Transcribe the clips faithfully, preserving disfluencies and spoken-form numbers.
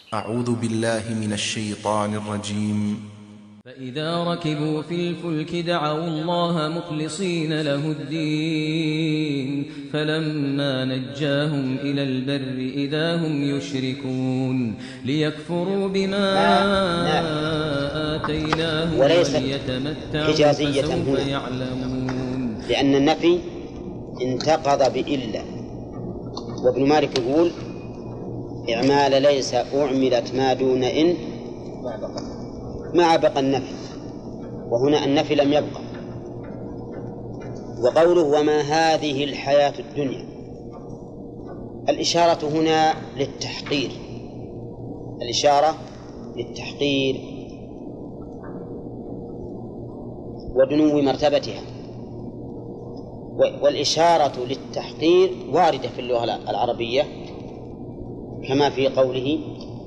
أعوذ بالله من الشيطان الرجيم. فإذا ركبوا في الفلك دعوا الله مخلصين له الدين فلما نجاهم إلى البر إذا هم يشركون ليكفروا بما آتيناهم وليتمتعوا فسوف يعلمون. لأن النفي انتقض بإلا، وابن مالك يقول إعمال ليس أعملت ما دون إن مع بقى النفي، وهنا النفي لم يبقى. وقوله وما هذه الحياة الدنيا، الإشارة هنا للتحقير، الإشارة للتحقير ودنو مرتبتها، والإشارة للتحقير واردة في اللغة العربية كما في قوله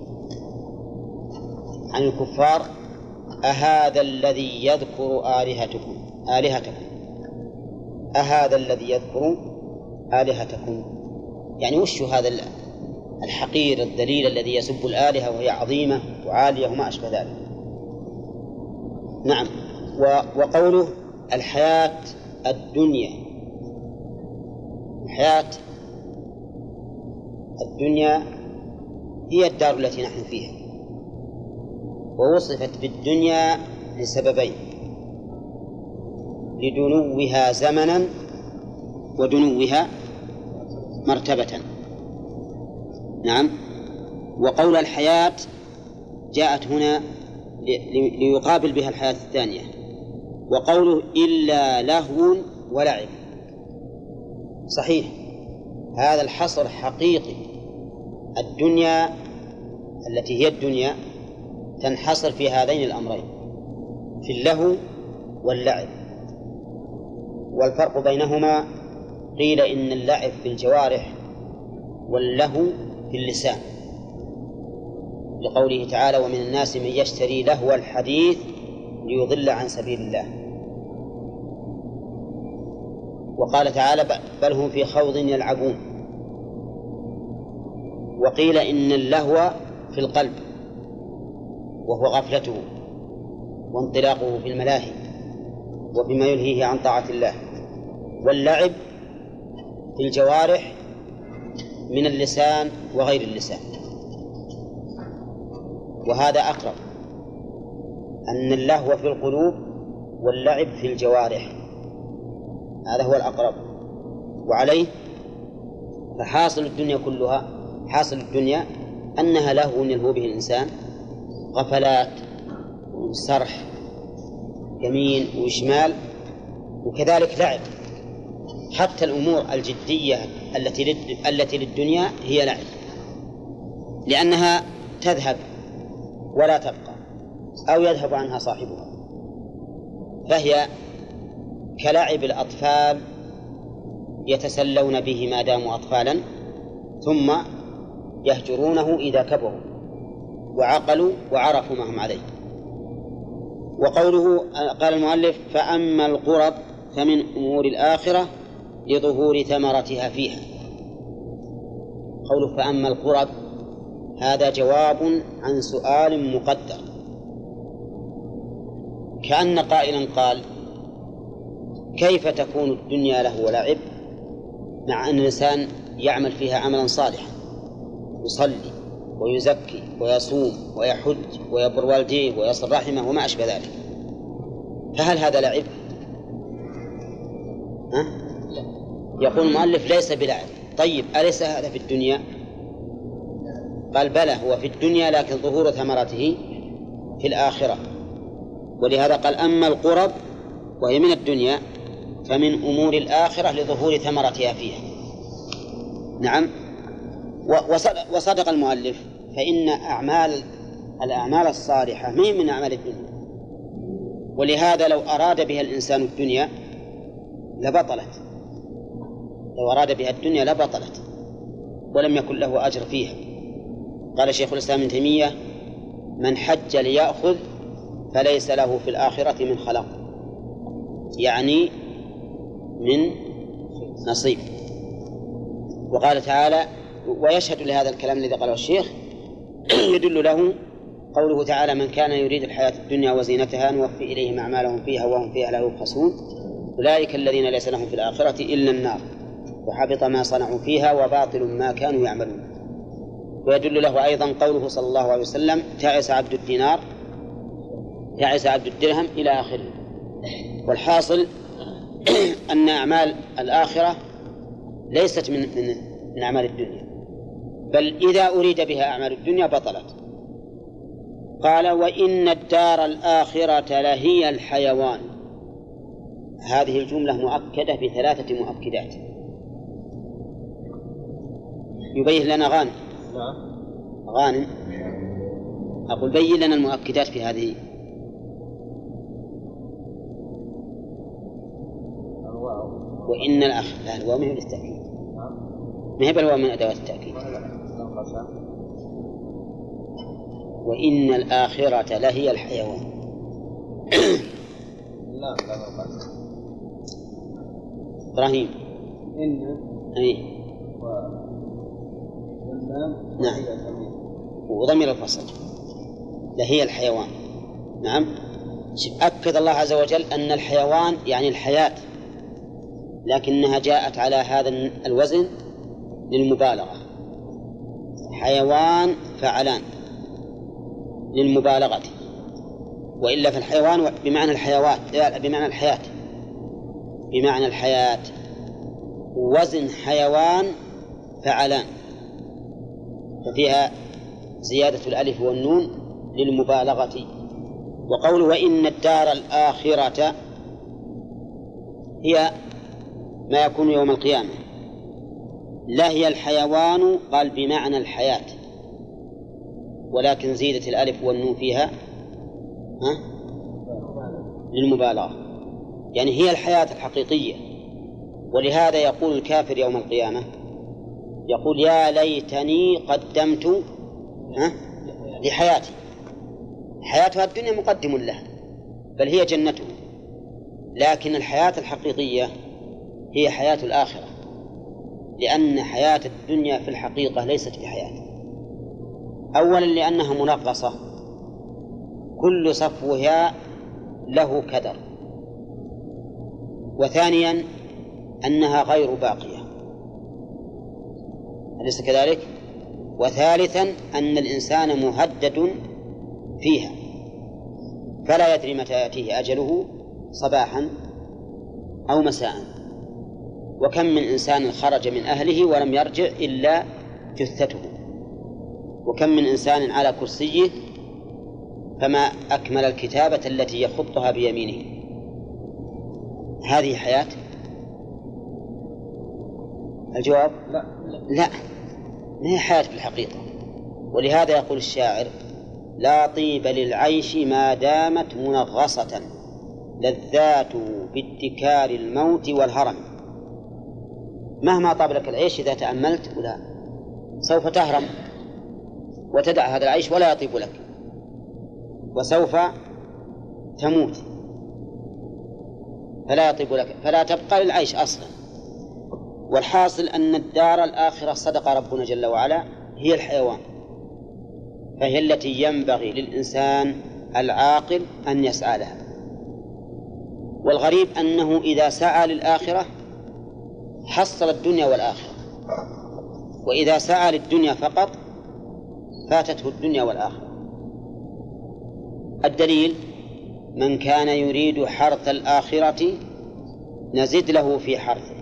عن الكفار أهذا الذي يذكر آلهتكم آلهتكم أهذا الذي يذكر آلهتكم، يعني وش هذا الحقير الذليل الذي يسب الآلهة وهي عظيمة وعالية وما أشبه ذلك. نعم. وقوله الحياة الدنيا، الحياة الدنيا هي الدار التي نحن فيها، ووصفت بالدنيا لسببين: لدنوها زمنا ودنوها مرتبة. نعم. وقول الحياة جاءت هنا ليقابل بها الحياة الثانية. وقوله إلا لهو ولعب، صحيح هذا الحصر حقيقي. الدنيا التي هي الدنيا تنحصر في هذين الأمرين، في اللهو واللعب. والفرق بينهما قيل إن اللعب في الجوارح واللهو في اللسان، لقوله تعالى ومن الناس من يشتري لهو الحديث ليضل عن سبيل الله. وقال تعالى بل هم في خوض يلعبون. وقيل إن اللهو في القلب وهو غفلته وانطلاقه في الملاهي وبما يلهيه عن طاعة الله، واللعب في الجوارح من اللسان وغير اللسان. وهذا أقرب، أن اللهو في القلوب واللعب في الجوارح، هذا هو الأقرب. وعليه فحاصل الدنيا كلها، حاصل الدنيا أنها لهو يلهو به الإنسان، غفلات وسرح يمين وشمال، وكذلك لعب. حتى الأمور الجدية التي التي للدنيا هي لعب، لأنها تذهب ولا تبقى أو يذهب عنها صاحبها، فهي كلعب الأطفال يتسلون به ما داموا أطفالا، ثم يهجرونه إذا كبروا وعقلوا وعرفوا ما هم عليه. وقوله قال المؤلف فأما القرب فمن أمور الآخرة لظهور ثمرتها فيها. قوله فأما القرب هذا جواب عن سؤال مقدر، كأن قائلا قال كيف تكون الدنيا له ولعب مع أن الإنسان يعمل فيها عملا صالحا، يصلي ويزكي ويصوم ويحج ويبر والديه ويصل رحمه وما أشبه ذلك، فهل هذا لعب؟ ها؟ يقول المؤلف ليس بلعب. طيب أليس هذا في الدنيا؟ قال بلى هو في الدنيا، لكن ظهور ثمرته في الآخرة. ولهذا قال أما القرب وهي من الدنيا فمن أمور الآخرة لظهور ثمرتها فيها. نعم. وصدق المؤلف، فإن أعمال الأعمال الصالحة من من أعمال الدنيا، ولهذا لو أراد بها الإنسان الدنيا لبطلت، لو أراد بها الدنيا لبطلت ولم يكن له أجر فيها. قال شيخ الإسلام ابن تيمية من حج ليأخذ فليس له في الآخرة من خلاق، يعني من نصيب. وقال تعالى ويشهد لهذا الكلام الذي قاله الشيخ يدل له قوله تعالى: من كان يريد الحياة الدنيا وزينتها نوفي إليهم أعمالهم فيها وهم فيها لا يبخسون أولئك الذين ليس لهم في الآخرة إلا النار وحبط ما صنعوا فيها وباطل ما كانوا يعملون. ويدل له أيضا قوله صلى الله عليه وسلم: تعس عبد الدينار تعس عبد الدرهم إلى آخره. والحاصل أن أعمال الآخرة ليست من من, من أعمال الدنيا، بل إذا أريد بها أعمال الدنيا بطلت. قال: وإن الدار الآخرة لهي الحيوان. هذه الجملة مؤكدة بثلاثة مؤكدات يبين لنا غانم غانم أقول بين لنا المؤكدات في هذه. وإن الآخرة لا الواو من التأكيد ما هي بالواو من أدوات التأكيد. وإن الآخرة لهي الحيوان. لا لا إبراهيم إن أي نعم وضمير الفصل لهي الحيوان. نعم. أكد الله عز وجل أن الحيوان يعني الحياة، لكنها جاءت على هذا الوزن للمبالغة، حيوان فعلان للمبالغة، وإلا فالحيوان بمعنى الحيوات بمعنى الحياة بمعنى الحياة وزن حيوان فعلان، ففيها زيادة الألف والنون للمبالغة. وقوله وإن الدار الآخرة هي ما يكون يوم القيامة، لا هي الحيوان قال بمعنى الحياة، ولكن زيدت الألف والنون فيها ها؟ للمبالغة، يعني هي الحياة الحقيقية. ولهذا يقول الكافر يوم القيامة يقول: يا ليتني قدمت ها؟ لحياتي. حياتها الدنيا مقدم لها بل هي جنته، لكن الحياة الحقيقية هي حياة الآخرة، لأن حياة الدنيا في الحقيقة ليست بحياة. أولا لأنها منغصة، كل صفوها له كدر. وثانيا أنها غير باقية، أليس كذلك؟ وثالثا أن الإنسان مهدد فيها فلا يدري متى يأتيه أجله صباحا أو مساء. وكم من إنسان خرج من أهله ولم يرجع إلا جثته، وكم من إنسان على كرسيه فما أكمل الكتابة التي يخطها بيمينه. هذه حياة؟ الجواب لا لا، ما هي حياة في الحقيقة. ولهذا يقول الشاعر: لا طيب للعيش ما دامت منغصة، لذات باتكار الموت والهرم. مهما طاب لك العيش إذا تأملت ولا سوف تهرم وتدع هذا العيش ولا يطيب لك، وسوف تموت فلا يطيب لك، فلا تبقى للعيش أصلا. والحاصل أن الدار الآخرة صدق ربنا جل وعلا هي الحيوان، فهي التي ينبغي للإنسان العاقل أن يسعى لها. والغريب أنه إذا سعى للآخرة حصل الدنيا والآخرة، وإذا سعى للدنيا فقط فاتته الدنيا والآخرة. الدليل: من كان يريد حرث الآخرة نزد له في حرثه.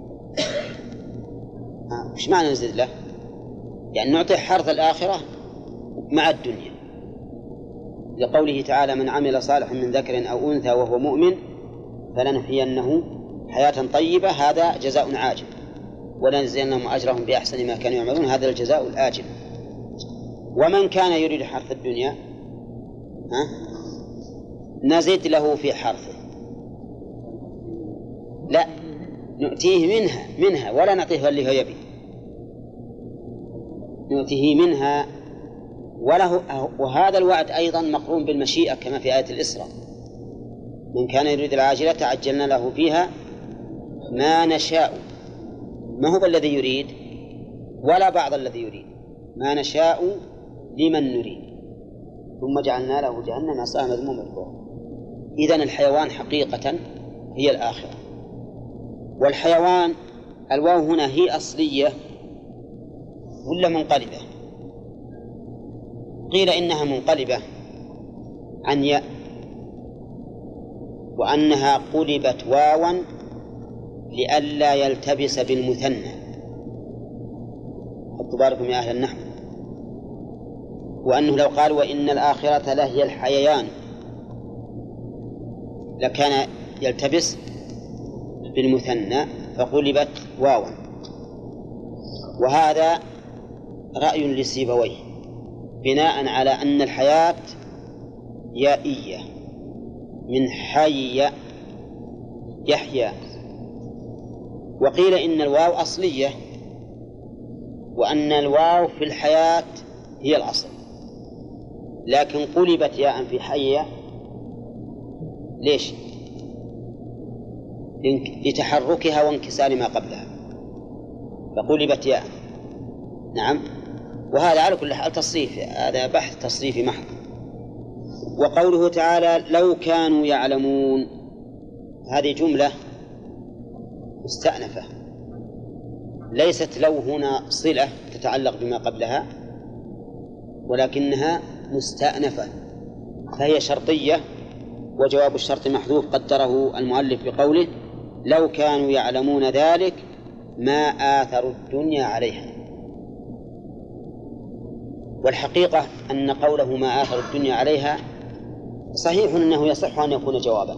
إيش معنى نزد له؟ يعني نعطي حرث الآخرة مع الدنيا، لقوله تعالى: من عمل صالحا من ذكر أو أنثى وهو مؤمن فلنحيينه حياة طيبة، هذا جزاء عاجل، ولنجزينهم أجرهم بأحسن ما كانوا يعملون، هذا الجزاء الآجل. ومن كان يريد حرث الدنيا ها؟ نزد له في حرثه، لا نؤتيه منها منها ولا نعطيه اللي هو يبي، نؤتيه منها وله. وهذا الوعد أيضا مقرون بالمشيئة كما في آية الإسراء: من كان يريد العاجلة عجلنا له فيها ما نشاء. ما هو الذي يريد ولا بعض الذي يريد، ما نشاء لمن نريد ثم جعلنا له جهنم يصلاها مذموما مدحورا. إذن الحيوان حقيقة هي الآخرة. والحيوان الواو هنا هي أصلية ولا منقلبة؟ قيل إنها منقلبة عن ياء، وأنها قلبت واوا لئلا يلتبس بالمثنى. حطوا بالكم يا أهل النحو، وأنه لو قال وإن الآخرة لهي الحيوان لكان يلتبس بالمثنى فقلبت واوا. وهذا رأي لسيبويه بناء على أن الحياة يائية من حي يحيى، وقيل إن الواو أصلية وأن الواو في الحياة هي الأصل، لكن قلبت ياء في حي. ليش؟ لتحركها وانكسار ما قبلها فقلبت ياء. نعم. وهذا على كل حال تصريف، هذا بحث تصريفي محض. وقوله تعالى لو كانوا يعلمون، هذه جملة مستأنفة، ليست لو هنا صلة تتعلق بما قبلها، ولكنها مستأنفة فهي شرطية، وجواب الشرط محذوف قدره المؤلف بقوله لو كانوا يعلمون ذلك ما آثروا الدنيا عليها. والحقيقة أن قوله ما آثروا الدنيا عليها صحيح أنه يصح أن يكون جوابا،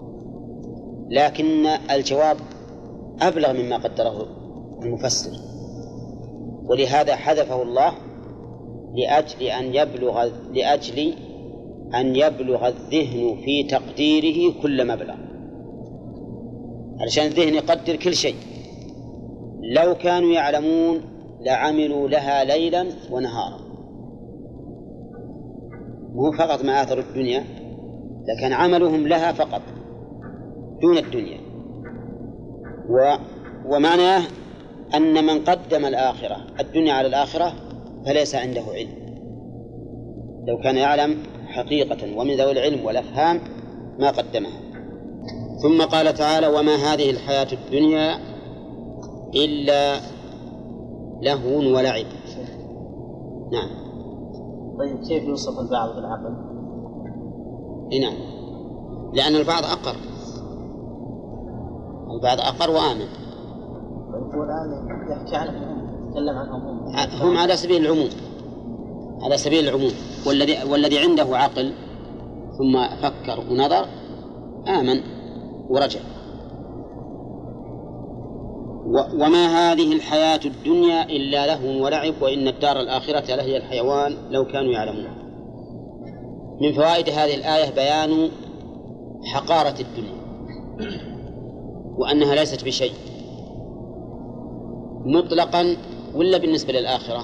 لكن الجواب أبلغ مما قدره المفسر، ولهذا حذفه الله لأجل أن يبلغ لأجل أن يبلغ الذهن في تقديره كل مبلغ، علشان الذهن يقدر كل شيء. لو كانوا يعلمون لعملوا لها ليلا ونهارا، مو فقط ما آثروا الدنيا، لكن عملهم لها فقط دون الدنيا. و... ومعناه أن من قدم الآخرة الدنيا على الآخرة فليس عنده علم، لو كان يعلم حقيقة ومن ذوي العلم والأفهام ما قدمها. ثم قال تعالى وما هذه الحياة الدنيا إلا لهو ولعب. نعم. طيب كيف يوصف البعض بالعقل؟ نعم، لأن البعض أقر، البعض أقر وآمن. هو الآن يحكي عنهم، يتكلم عنهم هم. هم على سبيل العموم، على سبيل العموم. والذي والذي عنده عقل ثم فكر ونظر آمن ورجع. وما هذه الحياة الدنيا إلا لهو ولعب وإن الدار الآخرة لهي الحيوان لو كانوا يعلمون. من فوائد هذه الآية بيان حقارة الدنيا وأنها ليست بشيء مطلقا ولا بالنسبة للآخرة؟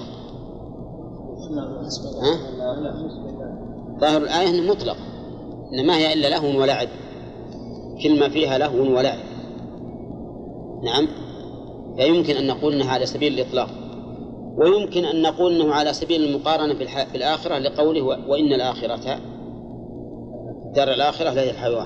ها؟ ظاهر الآية أنه مطلق، إنما هي إلا لهو ولعب، كلمة فيها لهو ولعب. نعم، فيمكن أن نقول أنها على سبيل الإطلاق، ويمكن أن نقول أنه على سبيل المقارنة في الآخرة لقوله وإن الآخرة دار الآخرة لهي الحيوان.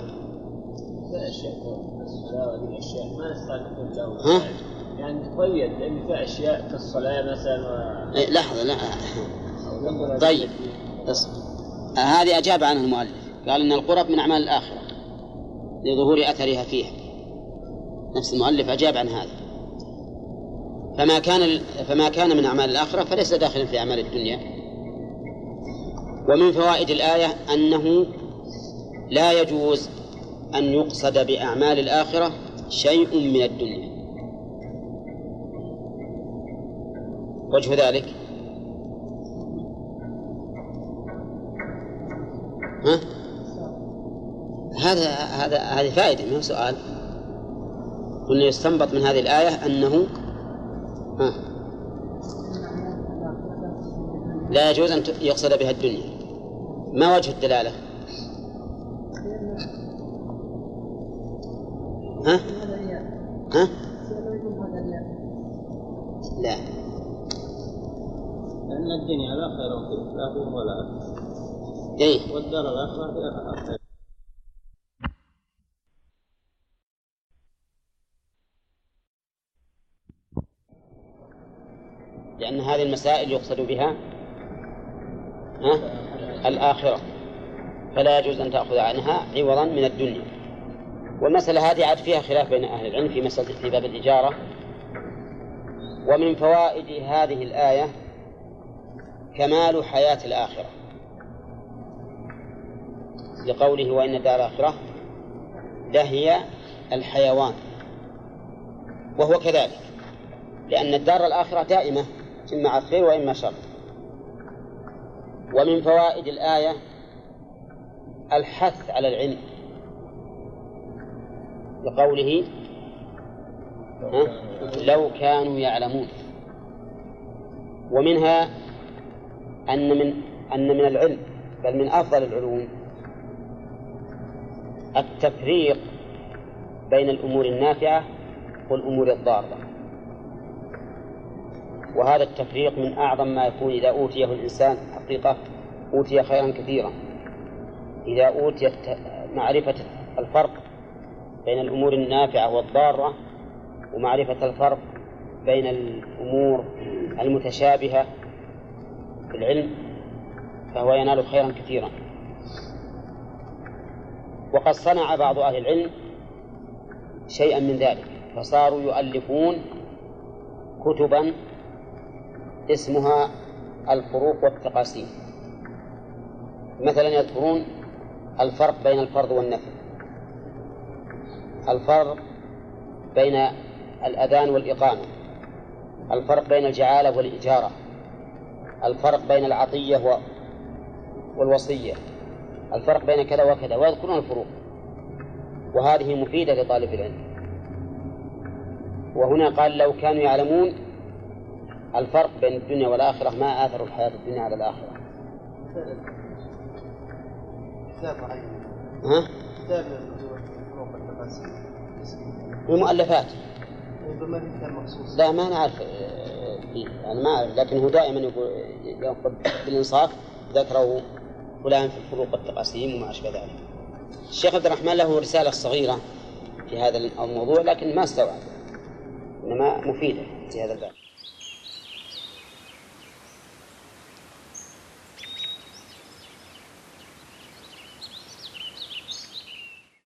ما نستطيع نقول ها؟ يعني تقيد لأن في أشياء كالصلاة مثلا و... إيه لحظة لا. طيب هذه أجاب عنها المؤلف، قال إن القرب من أعمال الآخرة لظهور أثرها فيها. نفس المؤلف أجاب عن هذا. فما كان فما كان من أعمال الآخرة فليس داخلا في أعمال الدنيا. ومن فوائد الآية أنه لا يجوز أن يقصد بأعمال الآخرة شيء من الدنيا. وجه ذلك ها؟ هذا هذا هذه فائدة من سؤال. قلنا يستنبط من هذه الآية أنه ها لا يجوز أن يقصد بها الدنيا. ما وجه الدلالة؟ ها؟ ها؟ لا لأن الدنيا لا خير لا فيه ولا إيه؟ والدار الآخرة فيها خير. لأن هذه المسائل يقصد بها ها؟ الآخرة، فلا يجوز أن تأخذ عنها عوضا من الدنيا. والمسألة هذه عاد فيها خلاف بين أهل العلم في مسألة في باب الإجارة. ومن فوائد هذه الآية كمال حياة الآخرة، لقوله وإن الدار الآخرة لهي الحيوان، وهو كذلك، لأن الدار الآخرة دائمة إما خير وإما شر. ومن فوائد الآية الحث على العلم، لقوله لو كانوا يعلمون. ومنها أن من أن من العلم بل من أفضل العلوم التفريق بين الأمور النافعة والأمور الضارة، وهذا التفريق من أعظم ما يكون إذا أوتيه الإنسان حقيقة أوتي خيرا كثيرا. إذا أوتي معرفة الفرق بين الأمور النافعة والضارة ومعرفة الفرق بين الأمور المتشابهة في العلم فهو ينال خيرا كثيرا. وقد صنع بعض أهل العلم شيئا من ذلك، فصاروا يؤلفون كتبا اسمها الفروق والتقاسيم. مثلا يذكرون الفرق بين الفرض والنفل، الفرق بين الأذان والإقامة، الفرق بين الجعالة والإجارة، الفرق بين العطية والوصية، الفرق بين كذا وكذا، ويذكرون الفروق، وهذه مفيدة لطالب العلم. وهنا قال لو كانوا يعلمون الفرق بين الدنيا والآخرة ما آثروا الحياة الدنيا على الآخرة. ها؟ المؤلفات لا ما نعرف يعني ما أعرف، لكن هو دائما يقول يأخذ بالإنصاف ذكره فلان في الفروق والتقاسيم وما أشبه ذلك. الشيخ عبد الرحمن له رسالة صغيرة في هذا الموضوع لكن ما استوعب، إنما مفيدة في هذا الباب.